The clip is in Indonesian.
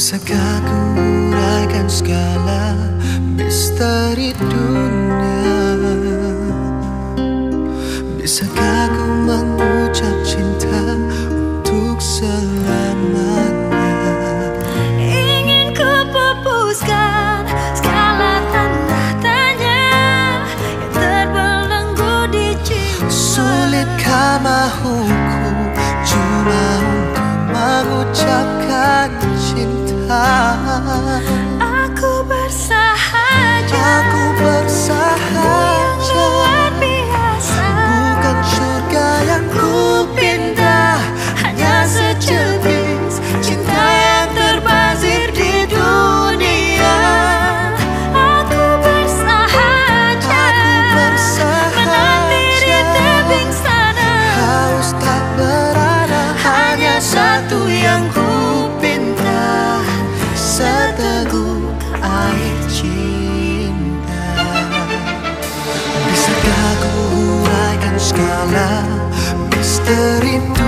Bisakah ku uraikan segala misteri dunia? Bisakah ku mengucap cinta untuk selamanya? Ingin ku pupuskan segala tanda tanya yang terbelenggu di jiwa. Sulitkah mahuku cuma untuk mengucapkan cinta? Aku bersahaja, yang luar biasa. Bukan surga yang ku pinta, hanya secepis cinta yang terbazir di dunia. Aku bersahaja, menanti di tebing sana. Haus tak berada, hanya satu yang ku pinta, seteguk air cinta. Bisakah ku uraikan segala misteri